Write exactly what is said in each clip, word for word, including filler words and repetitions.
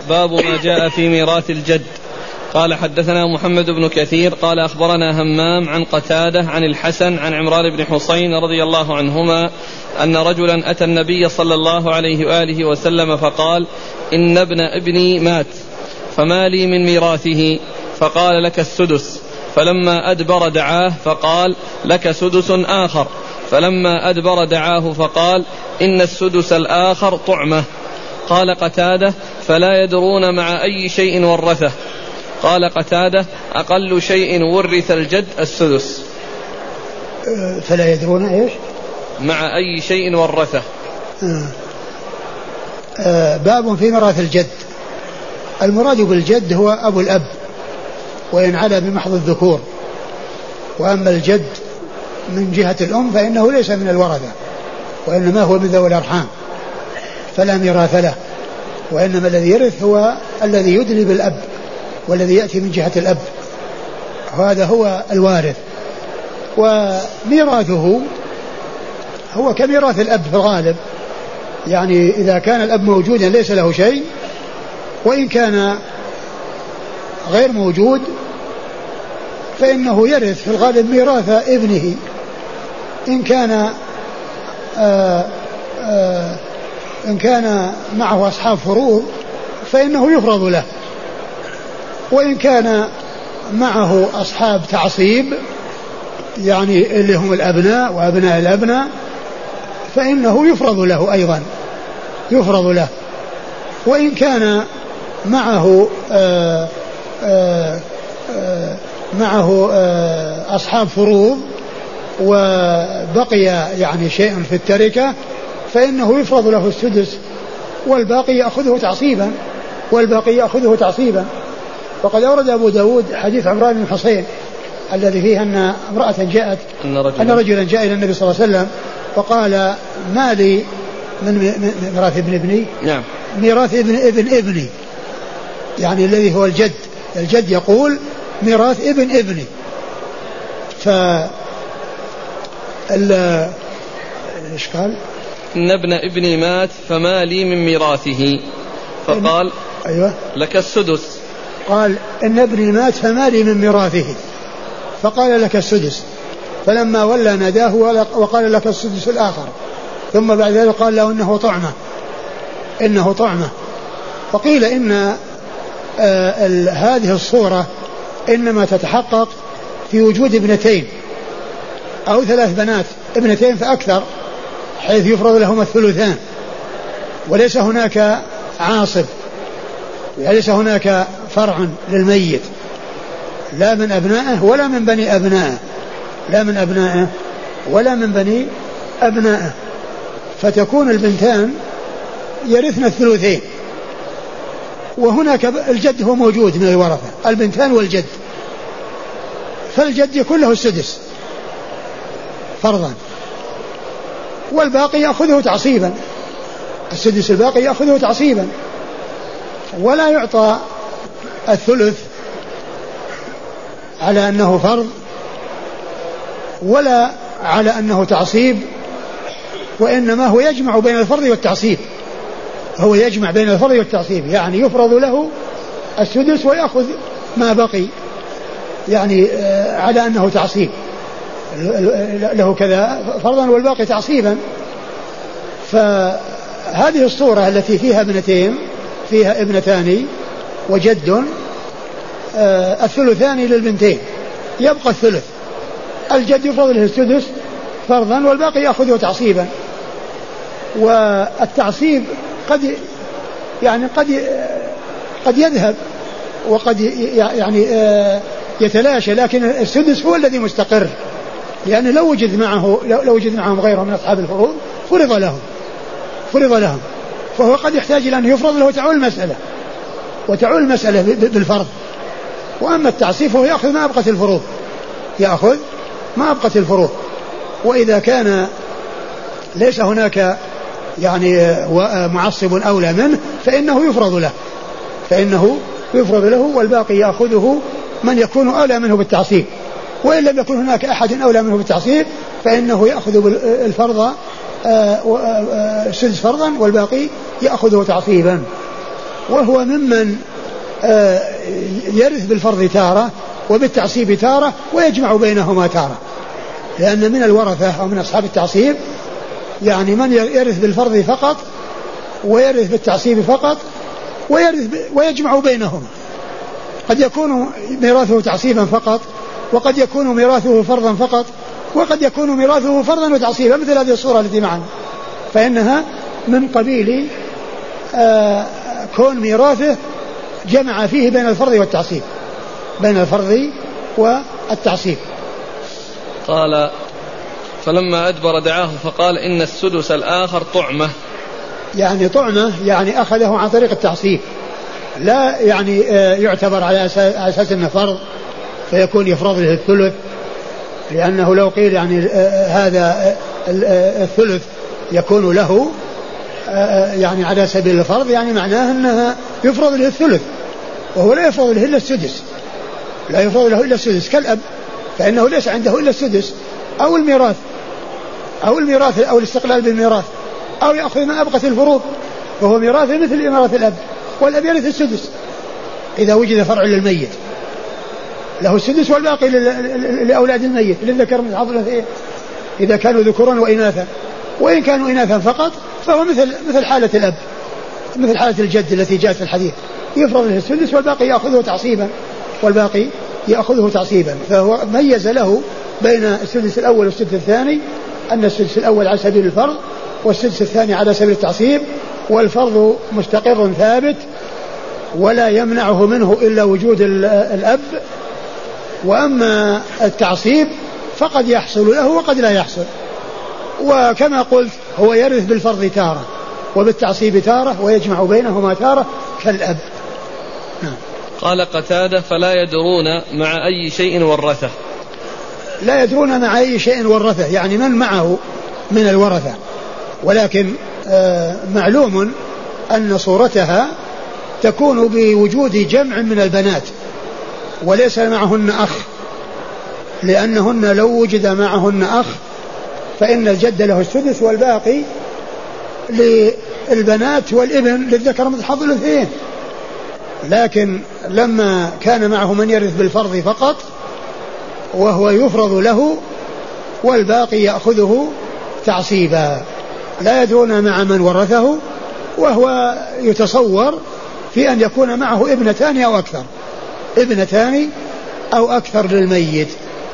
باب ما جاء في ميراث الجد. قال حدثنا محمد بن كثير قال أخبرنا همام عن قتادة عن الحسن عن عمران بن حسين رضي الله عنهما أن رجلا أتى النبي صلى الله عليه وآله وسلم فقال إن ابن ابني مات فما لي من ميراثه؟ فقال لك السدس. فلما أدبر دعاه فقال لك سدس آخر. فلما أدبر دعاه فقال إن السدس الآخر طعمة. قال قتادة فلا يدرون مع أي شيء ورثه. قال قتادة أقل شيء ورث الجد السدس. فلا يدرون إيش؟ مع أي شيء ورثه. آه. آه باب في ميراث الجد. المراد بالجد هو أبو الأب وإن علا بمحض الذكور، وأما الجد من جهة الأم فإنه ليس من الورثة وإنما هو من ذوي الأرحام فلا ميراث له، وإنما الذي يرث هو الذي يدلي بالأب والذي يأتي من جهة الأب، هذا هو الوارث. وميراثه هو كميراث الأب في الغالب، يعني إذا كان الأب موجودا ليس له شيء، وإن كان غير موجود فإنه يرث في الغالب ميراث ابنه إن كان آآ آآ إن كان معه أصحاب فروض فإنه يفرض له، وإن كان معه أصحاب تعصيب يعني اللي هم الأبناء وأبناء الأبناء فإنه يفرض له أيضا يفرض له. وإن كان معه آآ آآ آآ معه آآ أصحاب فروض وبقي يعني شيء في التركة فإنه يفرض له السدس والباقي يأخذه تعصيبا والباقي يأخذه تعصيبا. وقد أورد أبو داود حديث عمران بن حسين الذي فيه أن امرأة جاءت أن رجلا, أن رجلا جاء إلى النبي صلى الله عليه وسلم فقال ما لي من ميراث ابن ابني. نعم. ميراث ابن ابن ابني يعني الذي هو الجد. الجد يقول ميراث ابن ابني. ف ايش قال؟ إن ابن ابني مات فما لي من ميراثه. فقال أيوة لك السدس. قال إن ابني مات فما لي من ميراثه فقال لك السدس. فلما ولى ناداه وقال لك السدس الآخر، ثم بعد ذلك قال له إنه طعمة إنه طعمة. فقيل إن آه هذه الصورة إنما تتحقق في وجود ابنتين أو ثلاث بنات، ابنتين فأكثر، حيث يفرض لهما الثلثان وليس هناك عاصب، وليس هناك فرع للميت لا من أبنائه ولا من بني أبنائه لا من أبنائه ولا من بني أبنائه فتكون البنتان يرثن الثلثين. وهناك الجد هو موجود من الورثة، البنتان والجد، فالجد يكون له السدس فرضا والباقي يأخذه تعصيبا، السدس الباقي يأخذه تعصيبا، ولا يعطى الثلث على أنه فرض ولا على أنه تعصيب، وإنما هو يجمع بين الفرض والتعصيب هو يجمع بين الفرض والتعصيب يعني يفرض له السدس ويأخذ ما بقي يعني على أنه تعصيب له كذا فرضا والباقي تعصيبا. فهذه الصورة التي فيها ابنتين فيها ابنتان وجد الثلثان للبنتين يبقى الثلث، الجد يفرض له السدس فرضا والباقي يأخذه تعصيبا. والتعصيب قد يعني قد قد يذهب وقد يعني يتلاشى، لكن السدس هو الذي مستقر، لأنه لو وجد معه لو وجد معهم غيره من أصحاب الفروض فرض لهم فرض لهم فهو قد يحتاج إلى أن يفرض له وتعول المسألة وتعول المسألة بالفرض. وأما التعصيب فهو يأخذ ما أبقت الفروض يأخذ ما أبقت الفروض. وإذا كان ليس هناك يعني معصب أولى منه فإنه يفرض له فإنه يفرض له والباقي يأخذه من يكون أولى منه بالتعصيب. وإن لم يكن هناك أحد أولى منه بالتعصيب فإنه يأخذ الفرض السدس فرضا والباقي يأخذه تعصيبا. وهو ممن يرث بالفرض تارة وبالتعصيب تارة ويجمع بينهما تارة، لأن من الورثة أو من أصحاب التعصيب يعني من يرث بالفرض فقط ويرث بالتعصيب فقط ويرث ويجمع بينهما. قد يكون ميراثه تعصيبا فقط، وقد يكون ميراثه فرضا فقط، وقد يكون ميراثه فرضا وتعصيبا، مثل هذه الصورة التي معنا، فإنها من قبيل آه كون ميراثه جمع فيه بين الفرض والتعصيب، بين الفرض والتعصيب. قال فلما أدبر دعاه فقال إن السدس الآخر طعمة، يعني طعمة يعني أخذه عن طريق التعصيب، لا يعني يعتبر على أساس أنه فرض فيكون يفرض له الثلث، لأنه لو قيل يعني هذا الثلث يكون له يعني على سبيل الفرض يعني معناه أنها يفرض له الثلث، وهو لا يفرض له إلا السدس، لا يفرض له إلا السدس كالأب، فإنه ليس عنده إلا السدس أو الميراث أو الميراث أو الاستقلال بالميراث، أو يأخذ ما أبقت الفروض، وهو ميراث مثل ميراث الأب، والأب يرث السدس إذا وجد فرع للميت، له السدس والباقي لأولاد الميت للذكر مثل حظ الأنثيين إذا كانوا ذكورا وإناثا، وإن كانوا إناثا فقط فهو مثل مثل حالة الأب، مثل حالة الجد التي جاءت في الحديث، يفرض له السدس والباقي يأخذه تعصيبا، والباقي يأخذه تعصيبا. فهو ميز له بين السدس الأول والسدس الثاني، أن السدس الأول على سبيل الفرض والسدس الثاني على سبيل التعصيب، والفرض مستقر ثابت ولا يمنعه منه إلا وجود الأب، وأما التعصيب فقد يحصل له وقد لا يحصل. وكما قلت هو يرث بالفرض تارة وبالتعصيب تارة ويجمع بينهما تارة كالأب. قال قتادة فلا يدرون مع أي شيء ورثه، لا يدرون مع أي شيء ورثه يعني من معه من الورثة، ولكن آه معلوم أن صورتها تكون بوجود جمع من البنات وليس معهن أخ، لأنهن لو وجد معهن أخ فإن الجد له السدس والباقي للبنات والابن للذكر مثل حظ الأنثيين، لكن لما كان معه من يرث بالفرض فقط وهو يفرض له والباقي يأخذه تعصيبا، لا يدرون مع من ورثه، وهو يتصور في أن يكون معه ابنتان أو أكثر، ابنتان أو أكثر للميت،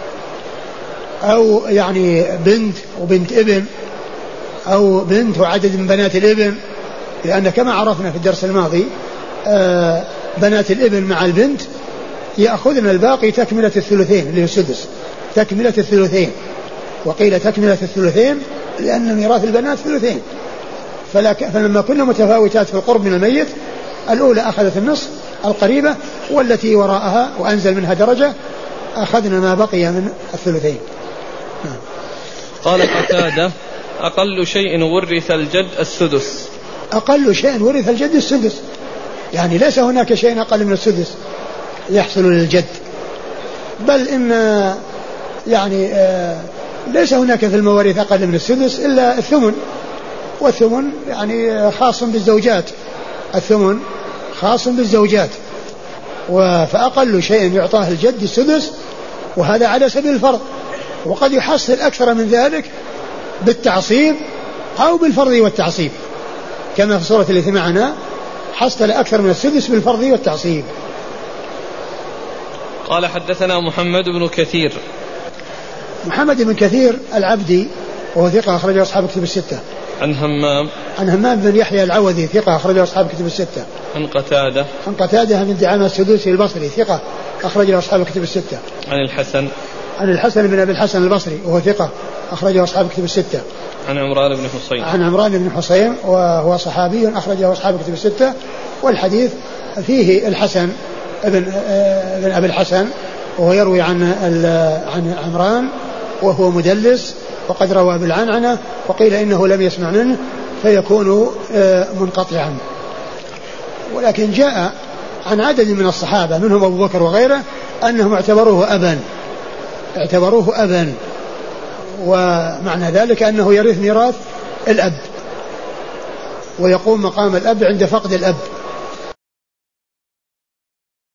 أو يعني بنت وبنت ابن، أو بنت وعدد من بنات الابن، لأن كما عرفنا في الدرس الماضي آه بنات الابن مع البنت يأخذن الباقي تكملة الثلثين اللي هو السدس، تكملة الثلثين، وقيل تكملة الثلثين لأن ميراث البنات ثلثين، فلما كنا متفاوتات في القرب من الميت الأولى أخذت النصف القريبة، والتي وراءها وأنزل منها درجة أخذنا ما بقي من الثلثين. قال قتادة أقل شيء ورث الجد السدس، أقل شيء ورث الجد السدس، يعني ليس هناك شيء أقل من السدس يحصل للجد، بل إن يعني ليس هناك في المواريث أقل من السدس إلا الثمن، والثمن يعني خاص بالزوجات، الثمن خاص بالزوجات، فأقل شيء يعطاه الجد السدس، وهذا على سبيل الفرض، وقد يحصل أكثر من ذلك بالتعصيب أو بالفرض والتعصيب، كما في الصورة التي معنا حصل أكثر من السدس بالفرض والتعصيب. قال حدثنا محمد بن كثير، محمد بن كثير العبدي وهو ثقة أخرجه أصحاب كتب الستة. عن همام، عن همام بن يحيى العوذي ثقة أخرجه أصحاب كتب الستة. عن قتادة، عن قتادة بن دعامة السدوسي البصري ثقة أخرجه أصحاب كتب الستة. عن الحسن، عن الحسن بن أبي الحسن البصري وهو ثقة أخرجه أصحاب كتب الستة. عن عمران بن حصين، عن عمران بن حصين وهو صحابي أخرجه أصحاب كتب الستة، والحديث فيه الحسن ابن ابن أبي الحسن وهو يروي عن عن عمران وهو مدلس وقد روى بالعنعنة، وقيل إنه لم يسمع منه فيكون منقطعا، ولكن جاء عن عدد من الصحابة منهم أبو بكر وغيره أنهم اعتبروه أبا اعتبروه أبا ومعنى ذلك أنه يرث ميراث الأب ويقوم مقام الأب عند فقد الأب،